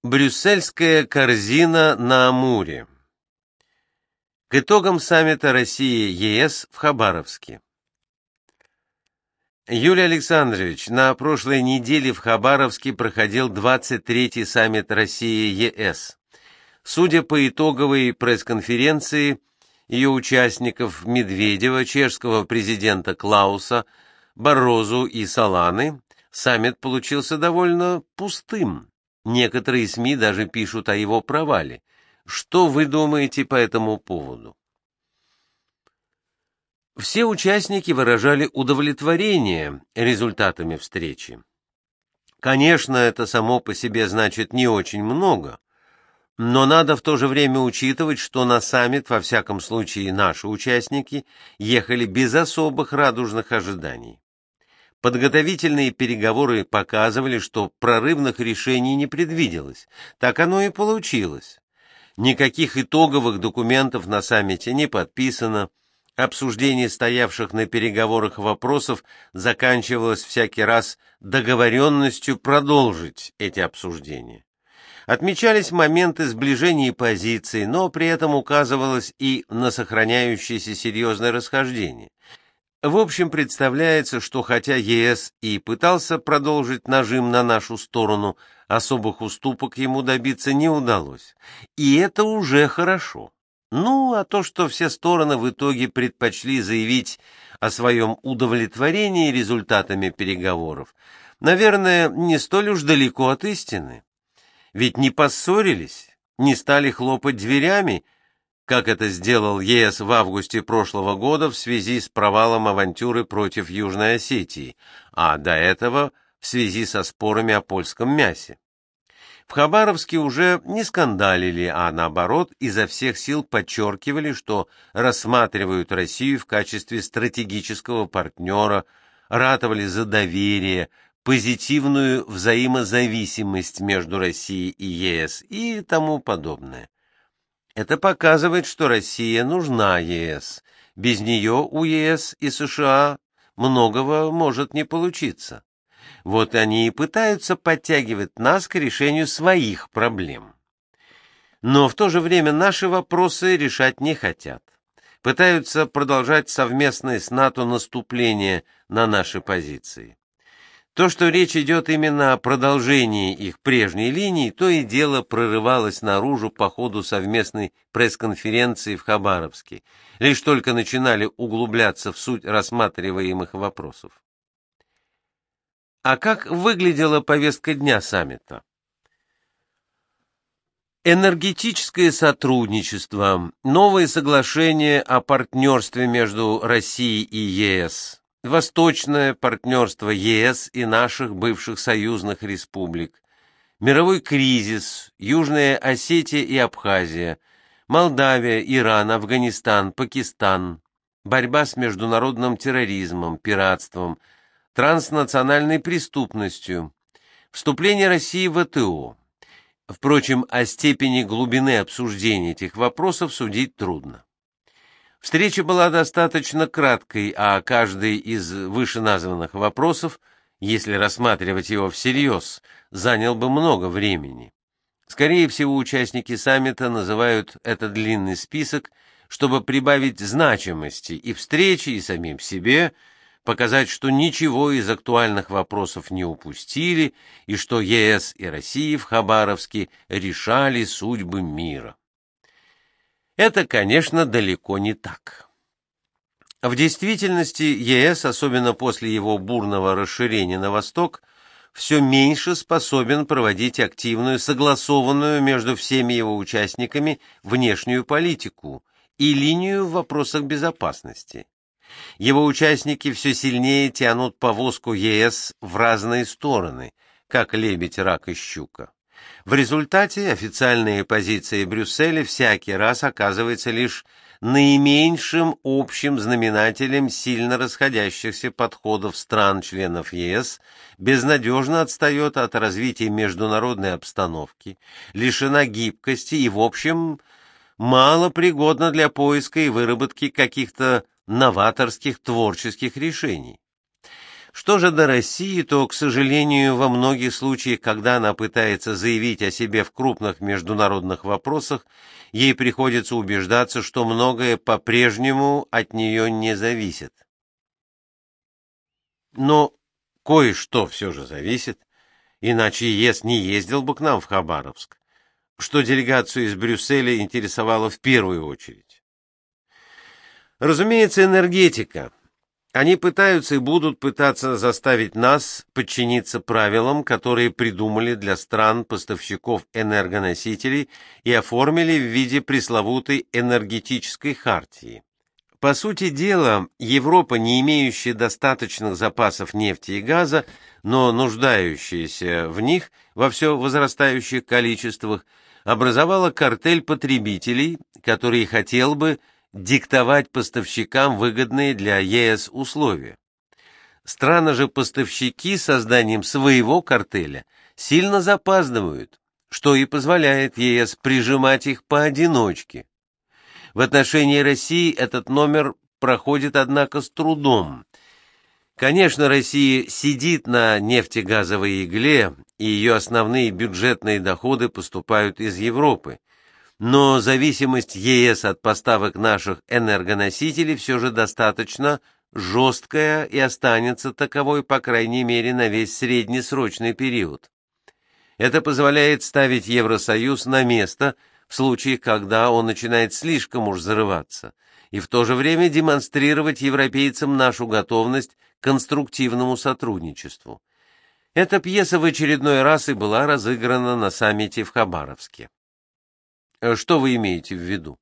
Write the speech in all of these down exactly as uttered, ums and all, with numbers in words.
Брюссельская корзина на Амуре. К итогам саммита России-ЕС в Хабаровске. Юлий Александрович, на прошлой неделе в Хабаровске проходил двадцать третий саммит России-ЕС. Судя по итоговой пресс-конференции ее участников Медведева, чешского президента Клауса, Баррозу и Соланы, саммит получился довольно пустым. Некоторые СМИ даже пишут о его провале. Что вы думаете по этому поводу? Все участники выражали удовлетворение результатами встречи. Конечно, это само по себе значит не очень много, но надо в то же время учитывать, что на саммит, во всяком случае наши участники, ехали без особых радужных ожиданий. Подготовительные переговоры показывали, что прорывных решений не предвиделось. Так оно и получилось. Никаких итоговых документов на саммите не подписано. Обсуждение стоявших на переговорах вопросов заканчивалось всякий раз договоренностью продолжить эти обсуждения. Отмечались моменты сближения позиций, но при этом указывалось и на сохраняющееся серьезное расхождение. В общем, представляется, что хотя ЕС и пытался продолжить нажим на нашу сторону, особых уступок ему добиться не удалось. И это уже хорошо. Ну, а то, что все стороны в итоге предпочли заявить о своем удовлетворении результатами переговоров, наверное, не столь уж далеко от истины. Ведь не поссорились, не стали хлопать дверями, как это сделал ЕС в августе прошлого года в связи с провалом авантюры против Южной Осетии, а до этого в связи со спорами о польском мясе. В Хабаровске уже не скандалили, а наоборот изо всех сил подчеркивали, что рассматривают Россию в качестве стратегического партнера, ратовали за доверие, позитивную взаимозависимость между Россией и ЕС и тому подобное. Это показывает, что Россия нужна ЕС. Без нее у ЕС и США многого может не получиться. Вот они и пытаются подтягивать нас к решению своих проблем. Но в то же время наши вопросы решать не хотят. Пытаются продолжать совместное с НАТО наступление на наши позиции. То, что речь идет именно о продолжении их прежней линии, то и дело прорывалось наружу по ходу совместной пресс-конференции в Хабаровске. Лишь только начинали углубляться в суть рассматриваемых вопросов. А как выглядела повестка дня саммита? Энергетическое сотрудничество, новые соглашения о партнерстве между Россией и ЕС, восточное партнерство ЕС и наших бывших союзных республик, мировой кризис, Южная Осетия и Абхазия, Молдавия, Иран, Афганистан, Пакистан, борьба с международным терроризмом, пиратством, транснациональной преступностью, вступление России в ВТО. Впрочем, о степени глубины обсуждения этих вопросов судить трудно. Встреча была достаточно краткой, а каждый из вышеназванных вопросов, если рассматривать его всерьез, занял бы много времени. Скорее всего, участники саммита называют этот длинный список, чтобы прибавить значимости и встрече, и самим себе, показать, что ничего из актуальных вопросов не упустили и что ЕС и Россия в Хабаровске решали судьбы мира. Это, конечно, далеко не так. В действительности ЕС, особенно после его бурного расширения на восток, все меньше способен проводить активную, согласованную между всеми его участниками внешнюю политику и линию в вопросах безопасности. Его участники все сильнее тянут повозку ЕС в разные стороны, как лебедь, рак и щука. В результате официальная позиция Брюсселя всякий раз оказывается лишь наименьшим общим знаменателем сильно расходящихся подходов стран-членов ЕС, безнадежно отстает от развития международной обстановки, лишена гибкости и, в общем, мало пригодна для поиска и выработки каких-то новаторских творческих решений. Что же до России, то, к сожалению, во многих случаях, когда она пытается заявить о себе в крупных международных вопросах, ей приходится убеждаться, что многое по-прежнему от нее не зависит. Но кое-что все же зависит, иначе ЕС не ездил бы к нам в Хабаровск, что делегацию из Брюсселя интересовало в первую очередь. Разумеется, энергетика. Они пытаются и будут пытаться заставить нас подчиниться правилам, которые придумали для стран-поставщиков энергоносителей и оформили в виде пресловутой энергетической хартии. По сути дела, Европа, не имеющая достаточных запасов нефти и газа, но нуждающаяся в них во все возрастающих количествах, образовала картель потребителей, который хотел бы диктовать поставщикам выгодные для ЕС условия. Страны же поставщики с созданием своего картеля сильно запаздывают, что и позволяет ЕС прижимать их поодиночке. В отношении России этот номер проходит, однако, с трудом. Конечно, Россия сидит на нефтегазовой игле, и ее основные бюджетные доходы поступают из Европы. Но зависимость ЕС от поставок наших энергоносителей все же достаточно жесткая и останется таковой, по крайней мере, на весь среднесрочный период. Это позволяет ставить Евросоюз на место в случае, когда он начинает слишком уж зарываться, и в то же время демонстрировать европейцам нашу готовность к конструктивному сотрудничеству. Эта пьеса в очередной раз и была разыграна на саммите в Хабаровске. Что вы имеете в виду?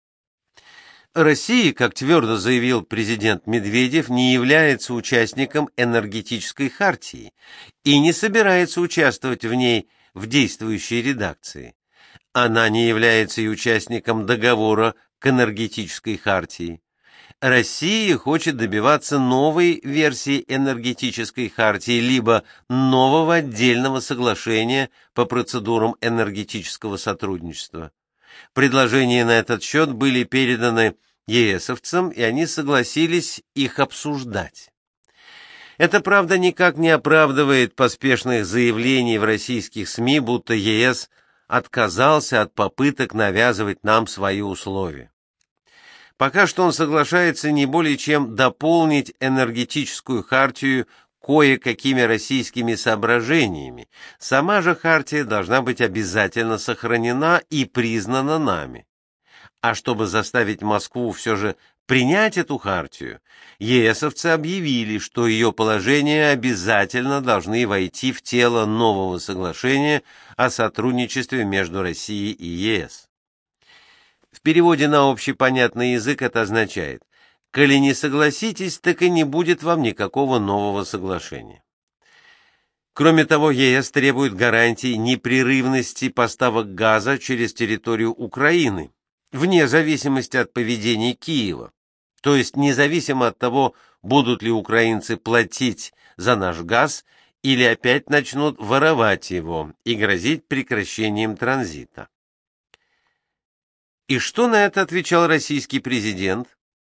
Россия, как твердо заявил президент Медведев, не является участником энергетической хартии и не собирается участвовать в ней в действующей редакции. Она не является и участником договора к энергетической хартии. Россия хочет добиваться новой версии энергетической хартии либо нового отдельного соглашения по процедурам энергетического сотрудничества. Предложения на этот счет были переданы ЕСовцам, и они согласились их обсуждать. Это, правда, никак не оправдывает поспешных заявлений в российских СМИ, будто ЕС отказался от попыток навязывать нам свои условия. Пока что он соглашается не более чем дополнить энергетическую хартию кое-какими российскими соображениями. Сама же хартия должна быть обязательно сохранена и признана нами. А чтобы заставить Москву все же принять эту хартию, ЕСовцы объявили, что ее положения обязательно должны войти в тело нового соглашения о сотрудничестве между Россией и ЕС. В переводе на общепонятный язык это означает: «Коли не согласитесь, так и не будет вам никакого нового соглашения». Кроме того, ЕС требует гарантий непрерывности поставок газа через территорию Украины, вне зависимости от поведения Киева, то есть независимо от того, будут ли украинцы платить за наш газ или опять начнут воровать его и грозить прекращением транзита. И что на это отвечал российский президент?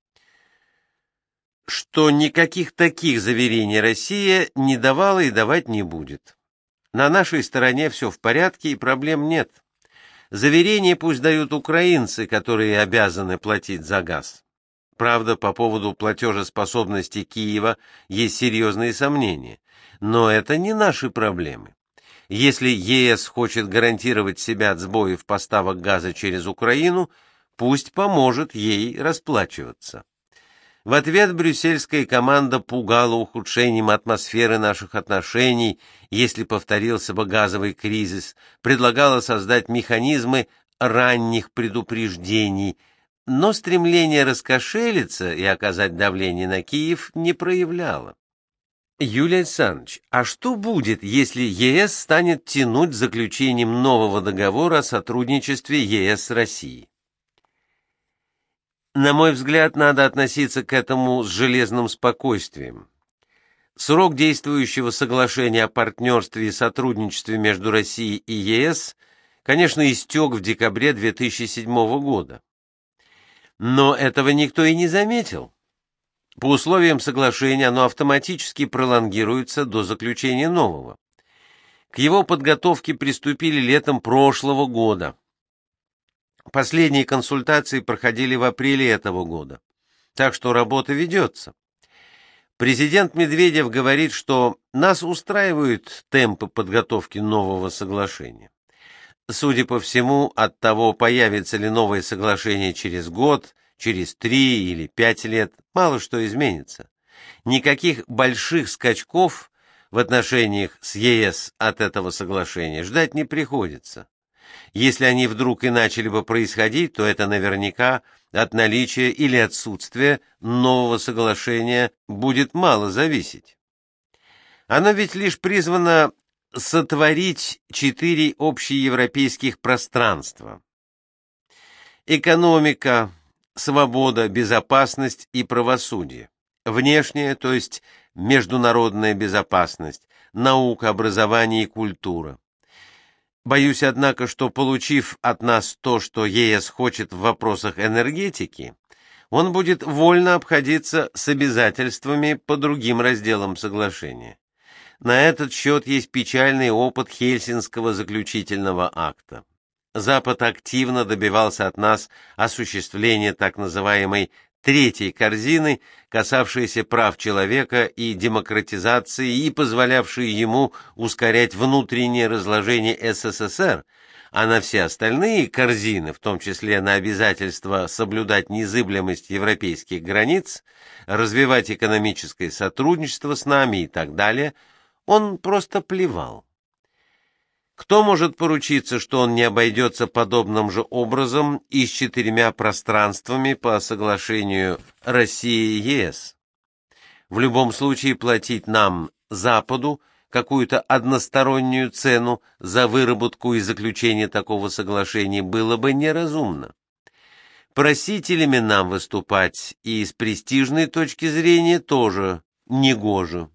Что никаких таких заверений Россия не давала и давать не будет. На нашей стороне все в порядке и проблем нет. Заверения пусть дают украинцы, которые обязаны платить за газ. Правда, по поводу платежеспособности Киева есть серьезные сомнения, но это не наши проблемы. Если ЕС хочет гарантировать себя от сбоев поставок газа через Украину, пусть поможет ей расплачиваться. В ответ брюссельская команда пугала ухудшением атмосферы наших отношений, если повторился бы газовый кризис, предлагала создать механизмы ранних предупреждений, но стремление раскошелиться и оказать давление на Киев не проявляла. Юлий Александрович, а что будет, если ЕС станет тянуть с заключением нового договора о сотрудничестве ЕС с Россией? На мой взгляд, надо относиться к этому с железным спокойствием. Срок действующего соглашения о партнерстве и сотрудничестве между Россией и ЕС, конечно, истек в декабре две тысячи седьмого года. Но этого никто и не заметил. По условиям соглашения оно автоматически пролонгируется до заключения нового. К его подготовке приступили летом прошлого года. Последние консультации проходили в апреле этого года, так что работа ведется. Президент Медведев говорит, что нас устраивают темпы подготовки нового соглашения. Судя по всему, от того, появится ли новое соглашение через год, через три или пять лет, мало что изменится. Никаких больших скачков в отношениях с ЕС от этого соглашения ждать не приходится. Если они вдруг и начали бы происходить, то это наверняка от наличия или отсутствия нового соглашения будет мало зависеть. Оно ведь лишь призвано сотворить четыре общеевропейских пространства: экономика, свобода, безопасность и правосудие, внешняя, то есть международная безопасность, наука, образование и культура. Боюсь, однако, что, получив от нас то, что ЕС хочет в вопросах энергетики, он будет вольно обходиться с обязательствами по другим разделам соглашения. На этот счет есть печальный опыт Хельсинского заключительного акта. Запад активно добивался от нас осуществления так называемой третьей корзины, касавшейся прав человека и демократизации и позволявшей ему ускорять внутреннее разложение СССР, а на все остальные корзины, в том числе на обязательство соблюдать незыблемость европейских границ, развивать экономическое сотрудничество с нами и так далее, он просто плевал. Кто может поручиться, что он не обойдется подобным же образом и с четырьмя пространствами по соглашению России и ЕС? В любом случае платить нам, Западу, какую-то одностороннюю цену за выработку и заключение такого соглашения было бы неразумно. Просителями нам выступать и с престижной точки зрения тоже негоже.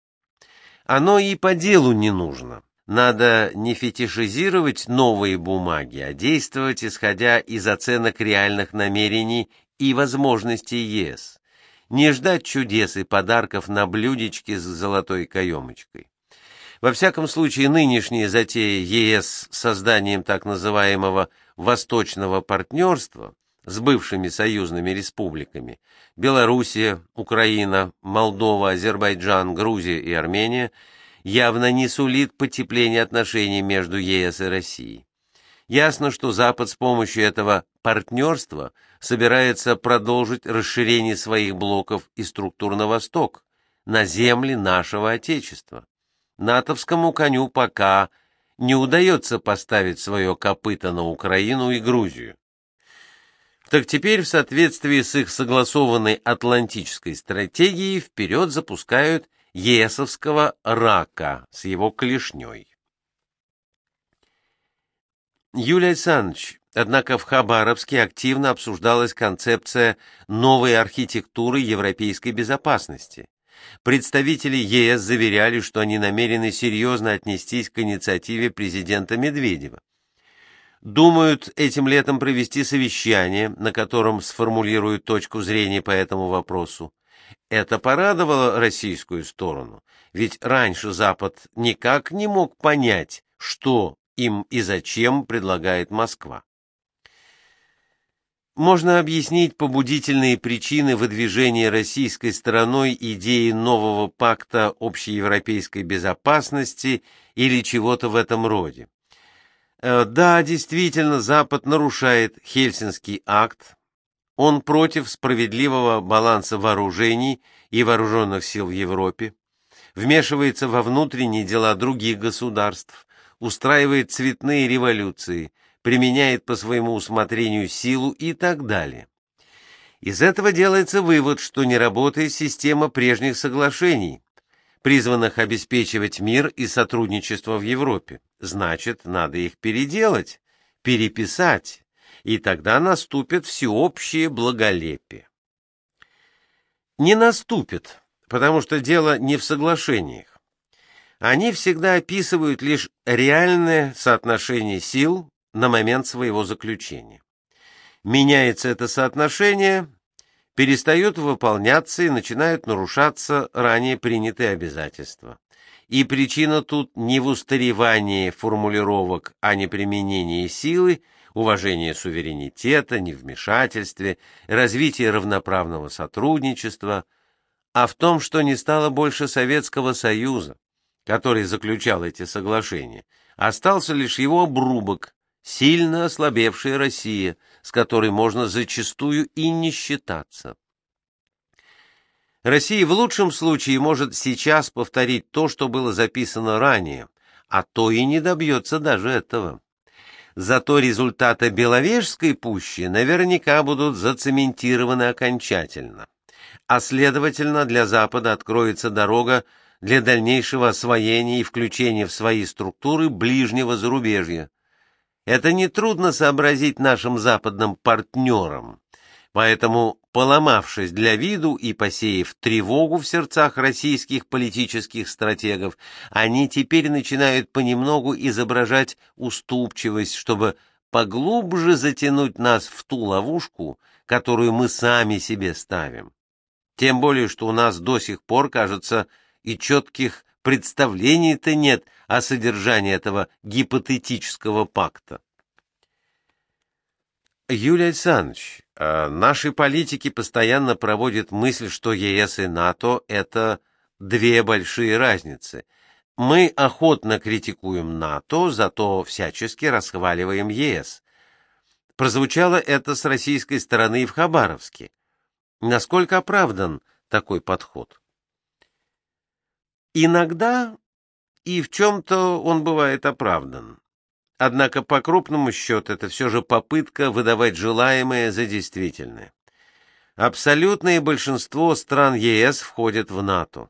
Оно и по делу не нужно. Надо не фетишизировать новые бумаги, а действовать, исходя из оценок реальных намерений и возможностей ЕС. Не ждать чудес и подарков на блюдечке с золотой каемочкой. Во всяком случае, нынешняя затея ЕС с созданием так называемого «восточного партнерства» с бывшими союзными республиками – Белоруссия, Украина, Молдова, Азербайджан, Грузия и Армения – явно не сулит потепления отношений между ЕС и Россией. Ясно, что Запад с помощью этого партнерства собирается продолжить расширение своих блоков и структур на восток, на земли нашего Отечества. Натовскому коню пока не удается поставить свое копыто на Украину и Грузию. Так теперь в соответствии с их согласованной атлантической стратегией вперед запускают ЕСовского рака с его клешней. Юлий Александрович, однако в Хабаровске активно обсуждалась концепция новой архитектуры европейской безопасности. Представители ЕС заверяли, что они намерены серьезно отнестись к инициативе президента Медведева. Думают этим летом провести совещание, на котором сформулируют точку зрения по этому вопросу. Это порадовало российскую сторону, ведь раньше Запад никак не мог понять, что им и зачем предлагает Москва. Можно объяснить побудительные причины выдвижения российской стороной идеи нового пакта общеевропейской безопасности или чего-то в этом роде. Да, действительно, Запад нарушает Хельсинский акт. Он против справедливого баланса вооружений и вооруженных сил в Европе, вмешивается во внутренние дела других государств, устраивает цветные революции, применяет по своему усмотрению силу и так далее. Из этого делается вывод, что не работает система прежних соглашений, призванных обеспечивать мир и сотрудничество в Европе. Значит, надо их переделать, переписать, и тогда наступит всеобщее благолепие. Не наступит, потому что дело не в соглашениях. Они всегда описывают лишь реальное соотношение сил на момент своего заключения. Меняется это соотношение, перестают выполняться и начинают нарушаться ранее принятые обязательства. И причина тут не в устаревании формулировок о неприменении силы, уважении суверенитета, невмешательстве, развитии равноправного сотрудничества, а в том, что не стало больше Советского Союза, который заключал эти соглашения. Остался лишь его обрубок, сильно ослабевшая Россия, с которой можно зачастую и не считаться. Россия в лучшем случае может сейчас повторить то, что было записано ранее, а то и не добьется даже этого. Зато результаты Беловежской пущи наверняка будут зацементированы окончательно, а следовательно для Запада откроется дорога для дальнейшего освоения и включения в свои структуры ближнего зарубежья. Это нетрудно сообразить нашим западным партнерам, поэтому, поломавшись для виду и посеяв тревогу в сердцах российских политических стратегов, они теперь начинают понемногу изображать уступчивость, чтобы поглубже затянуть нас в ту ловушку, которую мы сами себе ставим. Тем более, что у нас до сих пор, кажется, и четких представлений-то нет о содержании этого гипотетического пакта. Юлий Александрович, наши политики постоянно проводят мысль, что ЕС и НАТО – это две большие разницы. Мы охотно критикуем НАТО, зато всячески расхваливаем ЕС. Прозвучало это с российской стороны и в Хабаровске. Насколько оправдан такой подход? Иногда и в чем-то он бывает оправдан. Однако по крупному счету это все же попытка выдавать желаемое за действительное. Абсолютное большинство стран ЕС входят в НАТО.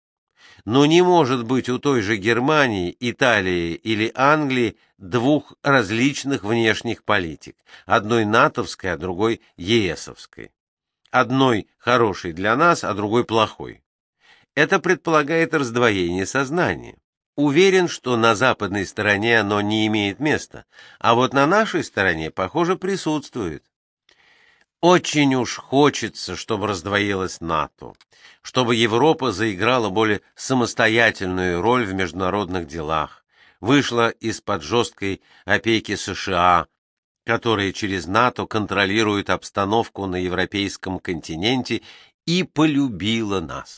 Но не может быть у той же Германии, Италии или Англии двух различных внешних политик, одной натовской, а другой ЕСовской. Одной хорошей для нас, а другой плохой. Это предполагает раздвоение сознания. Уверен, что на западной стороне оно не имеет места, а вот на нашей стороне, похоже, присутствует. Очень уж хочется, чтобы раздвоилось НАТО, чтобы Европа заиграла более самостоятельную роль в международных делах, вышла из-под жесткой опеки США, которые через НАТО контролируют обстановку на европейском континенте, и полюбила нас.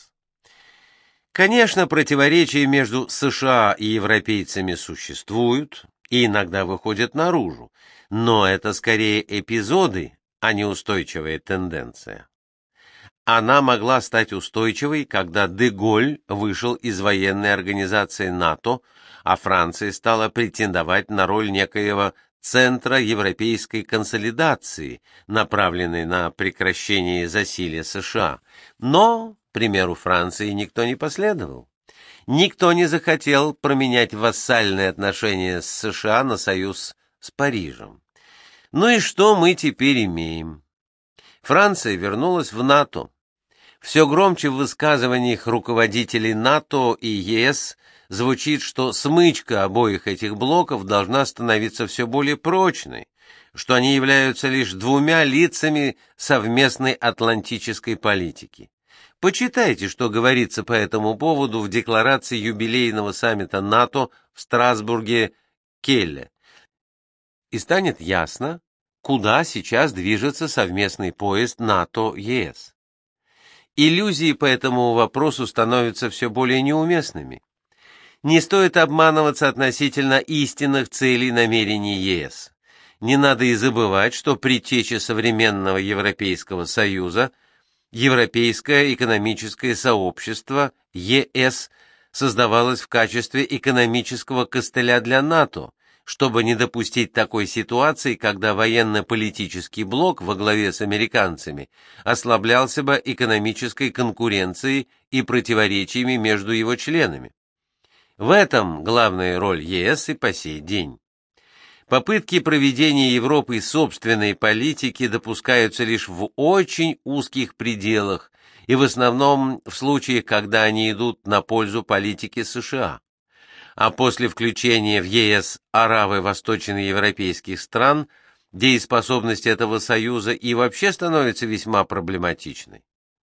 Конечно, противоречия между США и европейцами существуют и иногда выходят наружу, но это скорее эпизоды, а не устойчивая тенденция. Она могла стать устойчивой, когда де-Голь вышел из военной организации НАТО, а Франция стала претендовать на роль некоего центра европейской консолидации, направленной на прекращение засилия США. Но примеру Франции никто не последовал. Никто не захотел променять вассальные отношения с США на союз с Парижем. Ну и что мы теперь имеем? Франция вернулась в НАТО. Все громче в высказываниях руководителей НАТО и ЕС звучит, что смычка обоих этих блоков должна становиться все более прочной, что они являются лишь двумя лицами совместной атлантической политики. Почитайте, что говорится по этому поводу в декларации юбилейного саммита НАТО в Страсбурге-Келле. И станет ясно, куда сейчас движется совместный поезд НАТО-ЕС. Иллюзии по этому вопросу становятся все более неуместными. Не стоит обманываться относительно истинных целей и намерений ЕС. Не надо и забывать, что предтеча современного Европейского Союза – Европейское экономическое сообщество, ЕС, создавалось в качестве экономического костыля для НАТО, чтобы не допустить такой ситуации, когда военно-политический блок во главе с американцами ослаблялся бы экономической конкуренцией и противоречиями между его членами. В этом главная роль ЕС и по сей день. Попытки проведения Европой собственной политики допускаются лишь в очень узких пределах и в основном в случаях, когда они идут на пользу политике США. А после включения в ЕС аравы восточноевропейских стран дееспособность этого союза и вообще становится весьма проблематичной.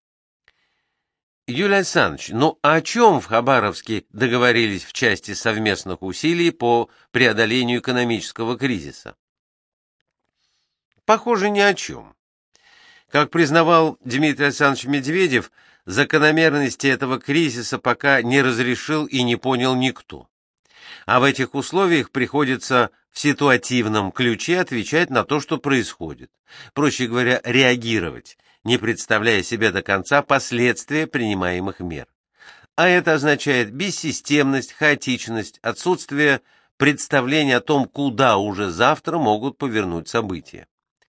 Юлий Александрович, ну о чем в Хабаровске договорились в части совместных усилий по преодолению экономического кризиса? Похоже, ни о чем. Как признавал Дмитрий Александрович Медведев, закономерности этого кризиса пока не разрешил и не понял никто. А в этих условиях приходится в ситуативном ключе отвечать на то, что происходит. Проще говоря, реагировать, не представляя себе до конца последствия принимаемых мер. А это означает бессистемность, хаотичность, отсутствие представления о том, куда уже завтра могут повернуть события.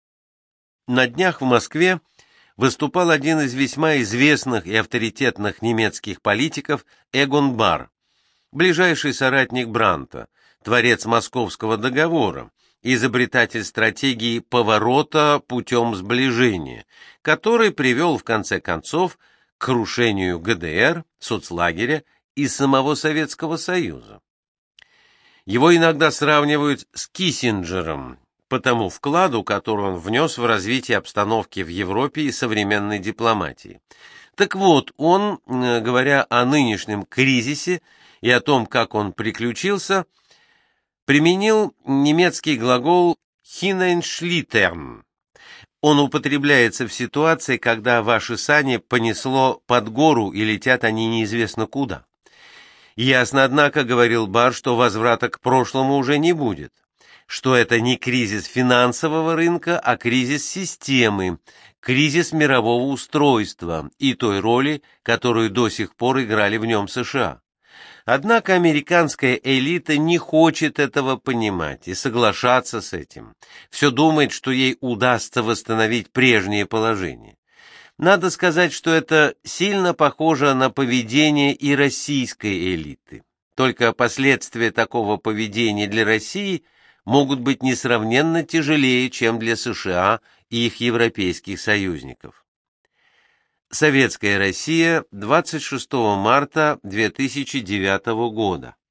На днях в Москве выступал один из весьма известных и авторитетных немецких политиков Эгон Барр, ближайший соратник Бранта, творец Московского договора, изобретатель стратегии поворота путем сближения, который привел в конце концов к крушению ГДР, соцлагеря и самого Советского Союза. Его иногда сравнивают с Киссинджером, по тому вкладу, который он внес в развитие обстановки в Европе и современной дипломатии. Так вот, он, говоря о нынешнем кризисе и о том, как он приключился, применил немецкий глагол «hineinschlittern». Он употребляется в ситуации, когда ваши сани понесло под гору и летят они неизвестно куда. Ясно, однако, говорил Барр, что возврата к прошлому уже не будет, что это не кризис финансового рынка, а кризис системы, кризис мирового устройства и той роли, которую до сих пор играли в нем США. Однако американская элита не хочет этого понимать и соглашаться с этим. Все думает, что ей удастся восстановить прежнее положение. Надо сказать, что это сильно похоже на поведение и российской элиты. Только последствия такого поведения для России могут быть несравненно тяжелее, чем для США и их европейских союзников. Советская Россия, двадцать шестого марта две тысячи девятого года.